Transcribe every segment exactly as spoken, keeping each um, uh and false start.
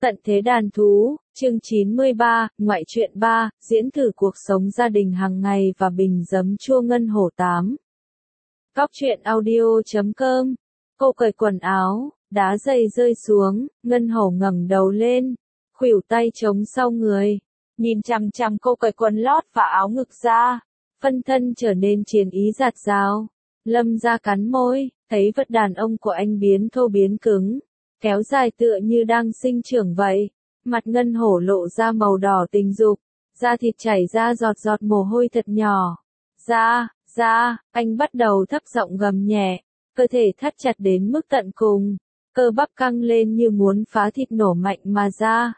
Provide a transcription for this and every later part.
Tận thế đàn thú, chương chín mươi ba, ngoại truyện ba, diễn thử cuộc sống gia đình hàng ngày và bình giấm chua ngân hổ tám. Góc truyện audio chấm com. Cô cởi quần áo, đá giày rơi xuống, ngân hổ ngẩng đầu lên, khuỷu tay chống sau người, nhìn chằm chằm cô cởi quần lót và áo ngực ra, phân thân trở nên chiến ý giạt rào. Lâm Gia cắn môi, thấy vật đàn ông của anh biến thô biến cứng, kéo dài tựa như đang sinh trưởng vậy. Mặt ngân hổ lộ ra màu đỏ tình dục, da thịt chảy ra giọt giọt mồ hôi thật nhỏ. Ra, ra, anh bắt đầu thấp giọng gầm nhẹ, cơ thể thắt chặt đến mức tận cùng, cơ bắp căng lên như muốn phá thịt nổ mạnh mà ra.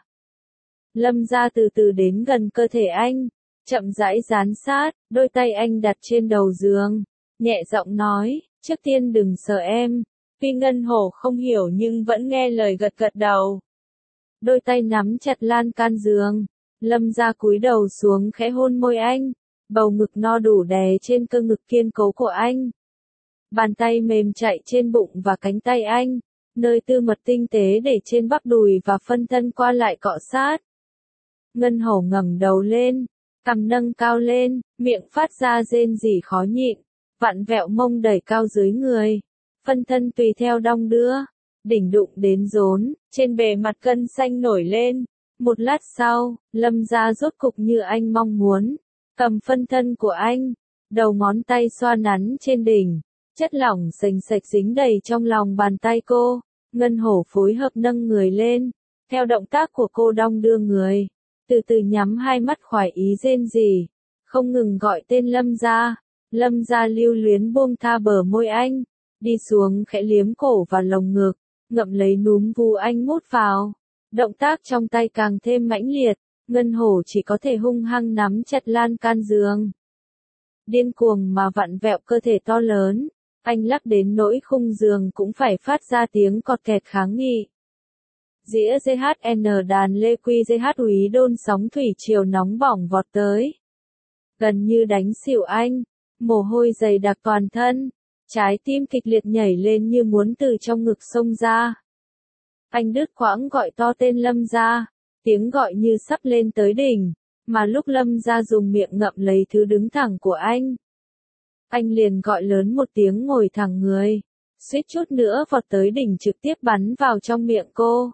Lâm Gia từ từ đến gần cơ thể anh, chậm rãi dán sát, đôi tay anh đặt trên đầu giường, nhẹ giọng nói, trước tiên đừng sợ em. Tuy ngân hổ không hiểu nhưng vẫn nghe lời gật gật đầu. Đôi tay nắm chặt lan can giường, Lâm Gia cúi đầu xuống khẽ hôn môi anh, bầu ngực no đủ đè trên cơ ngực kiên cố của anh. Bàn tay mềm chạy trên bụng và cánh tay anh, nơi tư mật tinh tế để trên bắp đùi và phân thân qua lại cọ sát. Ngân hổ ngẩng đầu lên, cằm nâng cao lên, miệng phát ra rên rỉ khó nhịn, vặn vẹo mông đẩy cao dưới người. Phân thân tùy theo đong đưa, đỉnh đụng đến rốn, trên bề mặt gân xanh nổi lên. Một lát sau, Lâm Gia rốt cục như anh mong muốn, cầm phân thân của anh, đầu ngón tay xoa nắn trên đỉnh, chất lỏng sền sạch dính đầy trong lòng bàn tay cô. Ngân hổ phối hợp nâng người lên, theo động tác của cô đong đưa người, từ từ nhắm hai mắt khoái ý rên rỉ, không ngừng gọi tên Lâm Gia. Lâm Gia lưu luyến buông tha bờ môi anh, đi xuống khẽ liếm cổ và lồng ngực, ngậm lấy núm vú anh mút vào. Động tác trong tay càng thêm mãnh liệt, ngân hổ chỉ có thể hung hăng nắm chặt lan can giường. Điên cuồng mà vặn vẹo cơ thể to lớn, anh lắc đến nỗi khung giường cũng phải phát ra tiếng cọt kẹt kháng nghị. Dĩa giê hát en đàn lê quy giê hát úy đôn sóng thủy triều nóng bỏng vọt tới. Gần như đánh xỉu anh, mồ hôi dày đặc toàn thân. Trái tim kịch liệt nhảy lên như muốn từ trong ngực xông ra. Anh đứt quãng gọi to tên Lâm Gia, tiếng gọi như sắp lên tới đỉnh, mà lúc Lâm Gia dùng miệng ngậm lấy thứ đứng thẳng của anh. Anh liền gọi lớn một tiếng ngồi thẳng người, suýt chút nữa vọt tới đỉnh trực tiếp bắn vào trong miệng cô.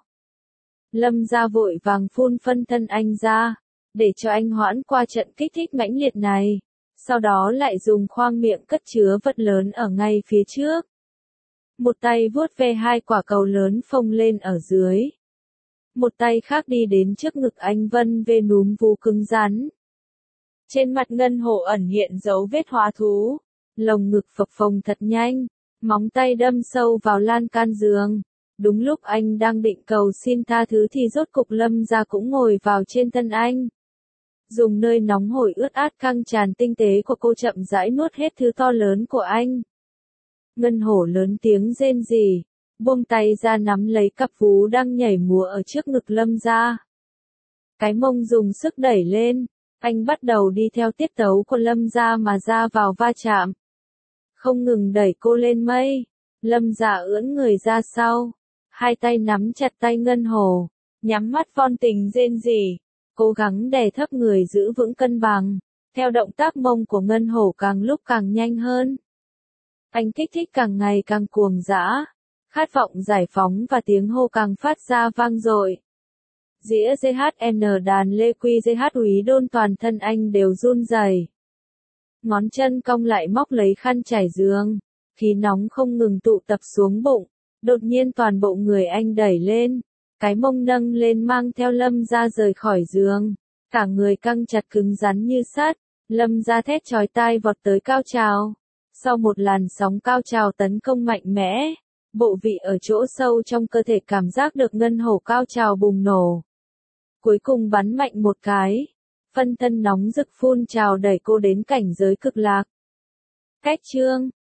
Lâm Gia vội vàng phun phân thân anh ra, để cho anh hoãn qua trận kích thích mãnh liệt này. Sau đó lại dùng khoang miệng cất chứa vật lớn ở ngay phía trước. Một tay vuốt ve hai quả cầu lớn phồng lên ở dưới. Một tay khác đi đến trước ngực anh vân ve núm vú cứng rắn. Trên mặt ngân hổ ẩn hiện dấu vết hóa thú. Lồng ngực phập phồng thật nhanh, móng tay đâm sâu vào lan can giường. Đúng lúc anh đang định cầu xin tha thứ thì rốt cục Lâm Gia cũng ngồi vào trên thân anh. Dùng nơi nóng hổi ướt át căng tràn tinh tế của cô chậm rãi nuốt hết thứ to lớn của anh. Ngân hổ lớn tiếng rên rỉ, buông tay ra nắm lấy cặp vú đang nhảy múa ở trước ngực Lâm Gia. Cái mông dùng sức đẩy lên, anh bắt đầu đi theo tiết tấu của Lâm Gia mà ra vào va chạm. Không ngừng đẩy cô lên mây, Lâm Gia ưỡn người ra sau, hai tay nắm chặt tay ngân hổ, nhắm mắt von tình rên rỉ. Cố gắng đè thấp người giữ vững cân bằng, theo động tác mông của ngân hổ càng lúc càng nhanh hơn. Anh kích thích càng ngày càng cuồng dã, khát vọng giải phóng và tiếng hô càng phát ra vang dội. Dĩa giê hát en đàn lê quy giê hát úy đôn toàn thân anh đều run rẩy. Ngón chân cong lại móc lấy khăn trải giường, khí nóng không ngừng tụ tập xuống bụng, đột nhiên toàn bộ người anh đẩy lên. Cái mông nâng lên mang theo Lâm Gia rời khỏi giường, cả người căng chặt cứng rắn như sắt. Lâm Gia thét chói tai vọt tới cao trào. Sau một làn sóng cao trào tấn công mạnh mẽ, bộ vị ở chỗ sâu trong cơ thể cảm giác được ngân hổ cao trào bùng nổ. Cuối cùng bắn mạnh một cái, phân thân nóng rực phun trào đẩy cô đến cảnh giới cực lạc. Cách chương